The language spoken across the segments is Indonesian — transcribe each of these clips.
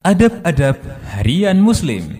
Adab-adab harian Muslim.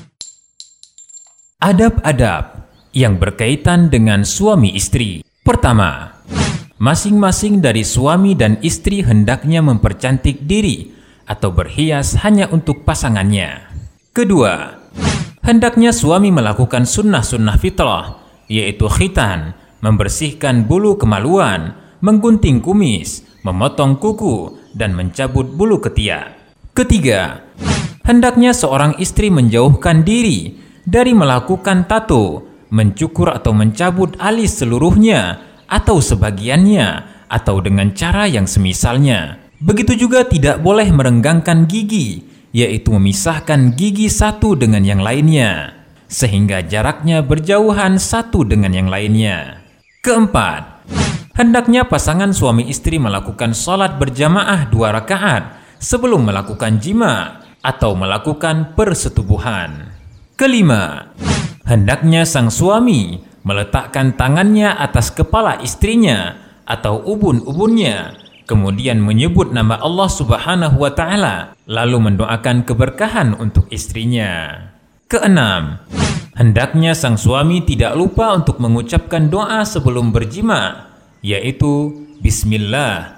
Adab-adab yang berkaitan dengan suami istri. Pertama, masing-masing dari suami dan istri hendaknya mempercantik diri atau berhias hanya untuk pasangannya. Kedua, hendaknya suami melakukan sunnah-sunnah fitrah, yaitu khitan, membersihkan bulu kemaluan, menggunting kumis, memotong kuku, dan mencabut bulu ketiak. Ketiga, hendaknya seorang istri menjauhkan diri dari melakukan tato, mencukur atau mencabut alis seluruhnya atau sebagiannya, atau dengan cara yang semisalnya. Begitu juga tidak boleh merenggangkan gigi, yaitu memisahkan gigi satu dengan yang lainnya, sehingga jaraknya berjauhan satu dengan yang lainnya. Keempat, hendaknya pasangan suami istri melakukan sholat berjamaah 2 rakaat sebelum melakukan jima atau melakukan persetubuhan. Kelima, hendaknya sang suami meletakkan tangannya atas kepala istrinya atau ubun-ubunnya, kemudian menyebut nama Allah Subhanahu wa Ta'ala, lalu mendoakan keberkahan untuk istrinya. Keenam, hendaknya sang suami tidak lupa untuk mengucapkan doa sebelum berjima, yaitu Bismillah,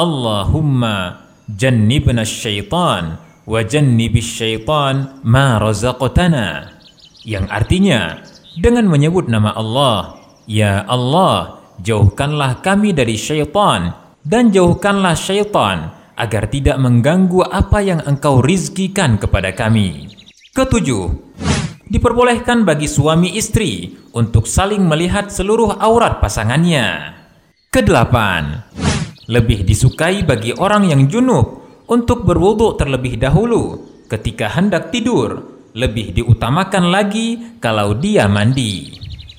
Allahumma jannibna syaitan wa jannibis syaitan ma razaqtana, yang artinya dengan menyebut nama Allah, ya Allah, jauhkanlah kami dari syaitan dan jauhkanlah syaitan agar tidak mengganggu apa yang Engkau rizkikan kepada kami. Ketujuh, diperbolehkan bagi suami istri untuk saling melihat seluruh aurat pasangannya. Kedelapan, lebih disukai bagi orang yang junub untuk berwudu terlebih dahulu ketika hendak tidur, lebih diutamakan lagi kalau dia mandi.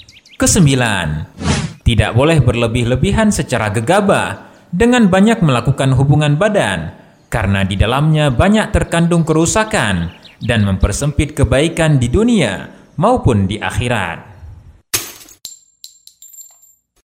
Kesembilan, tidak boleh berlebih-lebihan secara gegabah dengan banyak melakukan hubungan badan, karena di dalamnya banyak terkandung kerusakan dan mempersempit kebaikan di dunia maupun di akhirat.